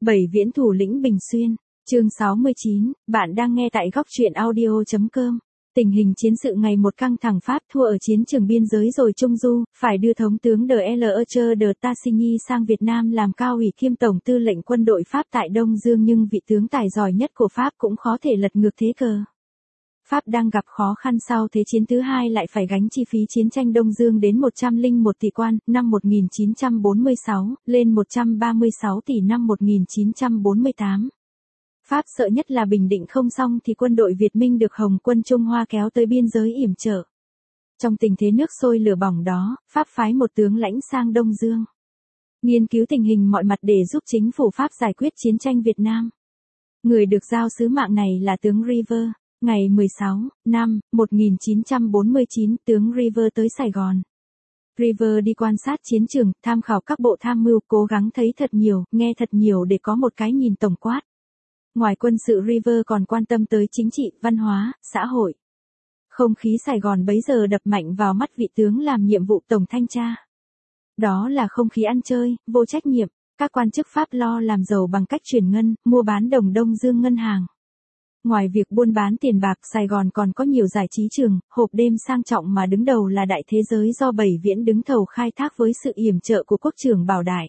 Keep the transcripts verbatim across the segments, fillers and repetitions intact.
Bảy viễn thủ lĩnh Bình Xuyên, chương sáu mươi chín, bạn đang nghe tại góc truyện audio.com. Tình hình chiến sự ngày một căng thẳng, Pháp thua ở chiến trường biên giới rồi Trung Du, phải đưa Thống tướng de L'Echer de Tassigny sang Việt Nam làm cao ủy kiêm tổng tư lệnh quân đội Pháp tại Đông Dương, nhưng vị tướng tài giỏi nhất của Pháp cũng khó thể lật ngược thế cờ. Pháp đang gặp khó khăn sau Thế chiến thứ hai, lại phải gánh chi phí chiến tranh Đông Dương đến một trăm lẻ một tỷ quan năm một nghìn chín trăm bốn mươi sáu, lên một trăm ba mươi sáu tỷ năm một nghìn chín trăm bốn mươi tám. Pháp sợ nhất là bình định không xong thì quân đội Việt Minh được Hồng quân Trung Hoa kéo tới biên giới yểm trợ. Trong tình thế nước sôi lửa bỏng đó, Pháp phái một tướng lãnh sang Đông Dương, nghiên cứu tình hình mọi mặt để giúp chính phủ Pháp giải quyết chiến tranh Việt Nam. Người được giao sứ mạng này là tướng River. Ngày mười sáu, năm một nghìn chín trăm bốn mươi chín, tướng River tới Sài Gòn. River đi quan sát chiến trường, tham khảo các bộ tham mưu, cố gắng thấy thật nhiều, nghe thật nhiều để có một cái nhìn tổng quát. Ngoài quân sự, River còn quan tâm tới chính trị, văn hóa, xã hội. Không khí Sài Gòn bấy giờ đập mạnh vào mắt vị tướng làm nhiệm vụ tổng thanh tra. Đó là không khí ăn chơi, vô trách nhiệm, các quan chức Pháp lo làm giàu bằng cách chuyển ngân, mua bán đồng Đông Dương ngân hàng. Ngoài việc buôn bán tiền bạc, Sài Gòn còn có nhiều giải trí trường, hộp đêm sang trọng mà đứng đầu là Đại Thế Giới do Bảy Viễn đứng thầu khai thác với sự yểm trợ của quốc trưởng Bảo Đại.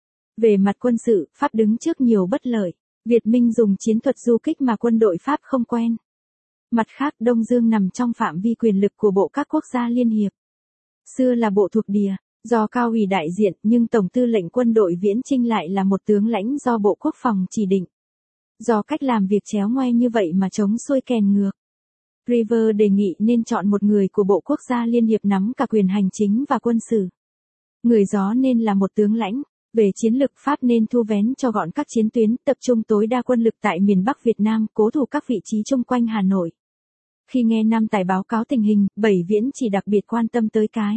Về mặt quân sự, Pháp đứng trước nhiều bất lợi. Việt Minh dùng chiến thuật du kích mà quân đội Pháp không quen. Mặt khác, Đông Dương nằm trong phạm vi quyền lực của Bộ các quốc gia liên hiệp. Xưa là bộ thuộc địa, do cao ủy đại diện, nhưng Tổng tư lệnh quân đội Viễn Chinh lại là một tướng lãnh do Bộ Quốc phòng chỉ định. Do cách làm việc chéo ngoe như vậy mà chống xuôi kèn ngược, River đề nghị nên chọn một người của Bộ Quốc gia Liên hiệp nắm cả quyền hành chính và quân sự. Người đó nên là một tướng lãnh. Về chiến lược, Pháp nên thu vén cho gọn các chiến tuyến, tập trung tối đa quân lực tại miền Bắc Việt Nam, cố thủ các vị trí chung quanh Hà Nội. Khi nghe Nam Tài báo cáo tình hình, Bảy Viễn chỉ đặc biệt quan tâm tới cái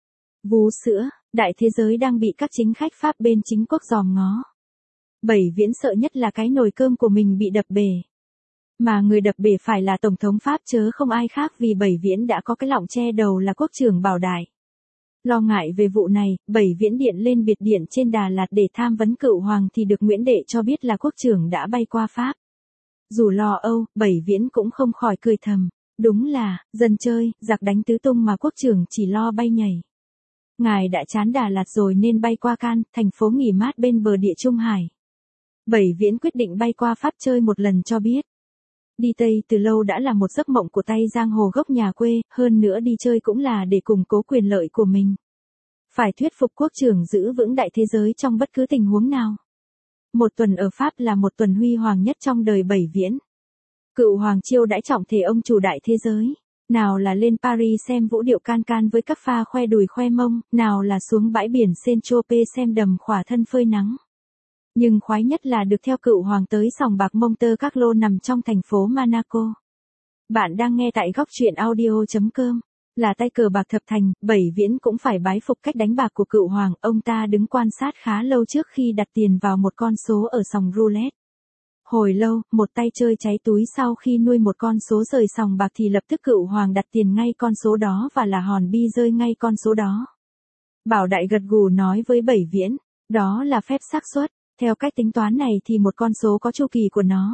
vú sữa, Đại Thế Giới đang bị các chính khách Pháp bên chính quốc dòm ngó. Bảy Viễn sợ nhất là cái nồi cơm của mình bị đập bể. Mà người đập bể phải là Tổng thống Pháp chớ không ai khác, vì Bảy Viễn đã có cái lọng che đầu là quốc trưởng Bảo Đại. Lo ngại về vụ này, Bảy Viễn điện lên biệt điện trên Đà Lạt để tham vấn cựu hoàng thì được Nguyễn Đệ cho biết là quốc trưởng đã bay qua Pháp. Dù lo âu, Bảy Viễn cũng không khỏi cười thầm. Đúng là, dân chơi, giặc đánh tứ tung mà quốc trưởng chỉ lo bay nhảy. Ngài đã chán Đà Lạt rồi nên bay qua Can, thành phố nghỉ mát bên bờ địa Trung Hải. Bảy Viễn quyết định bay qua Pháp chơi một lần cho biết. Đi Tây từ lâu đã là một giấc mộng của tay giang hồ gốc nhà quê, hơn nữa đi chơi cũng là để củng cố quyền lợi của mình. Phải thuyết phục quốc trưởng giữ vững Đại Thế Giới trong bất cứ tình huống nào. Một tuần ở Pháp là một tuần huy hoàng nhất trong đời Bảy Viễn. Cựu hoàng chiêu đãi trọng thể ông chủ Đại Thế Giới. Nào là lên Paris xem vũ điệu can can với các pha khoe đùi khoe mông, nào là xuống bãi biển Saint-Tropez xem đầm khỏa thân phơi nắng. Nhưng khoái nhất là được theo cựu hoàng tới sòng bạc Monte Carlo nằm trong thành phố Monaco. Bạn đang nghe tại góc truyện audio.com. Là tay cờ bạc thập thành, Bảy Viễn cũng phải bái phục cách đánh bạc của cựu hoàng. Ông ta đứng quan sát khá lâu trước khi đặt tiền vào một con số ở sòng roulette. Hồi lâu, một tay chơi cháy túi, sau khi nuôi một con số rời sòng bạc thì lập tức cựu hoàng đặt tiền ngay con số đó và là hòn bi rơi ngay con số đó. Bảo Đại gật gù nói với Bảy Viễn, đó là phép xác suất. Theo cách tính toán này thì một con số có chu kỳ của nó.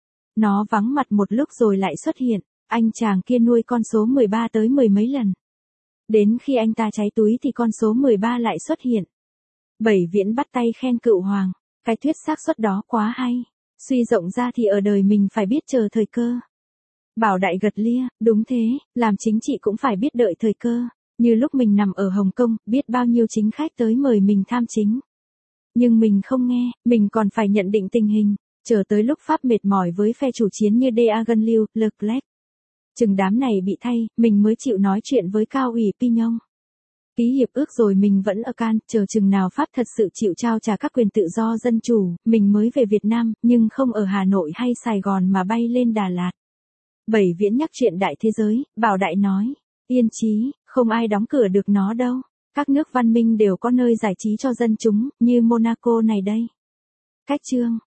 Nó vắng mặt một lúc rồi lại xuất hiện. Anh chàng kia nuôi con số mười ba tới mười mấy lần. Đến khi anh ta cháy túi thì con số mười ba lại xuất hiện. Bảy Viễn bắt tay khen cựu hoàng. Cái thuyết xác suất đó quá hay. Suy rộng ra thì ở đời mình phải biết chờ thời cơ. Bảo Đại gật lia, đúng thế, làm chính trị cũng phải biết đợi thời cơ. Như lúc mình nằm ở Hồng Kông, biết bao nhiêu chính khách tới mời mình tham chính. Nhưng mình không nghe, mình còn phải nhận định tình hình, chờ tới lúc Pháp mệt mỏi với phe chủ chiến như Deagonlieu, Leclerc. Chừng đám này bị thay, mình mới chịu nói chuyện với cao ủy Pignon. Ký hiệp ước rồi mình vẫn ở Can, chờ chừng nào Pháp thật sự chịu trao trả các quyền tự do dân chủ, mình mới về Việt Nam, nhưng không ở Hà Nội hay Sài Gòn mà bay lên Đà Lạt. Bảy Viễn nhắc chuyện Đại Thế Giới, Bảo Đại nói, yên chí, không ai đóng cửa được nó đâu. Các nước văn minh đều có nơi giải trí cho dân chúng, như Monaco này đây. Cách chương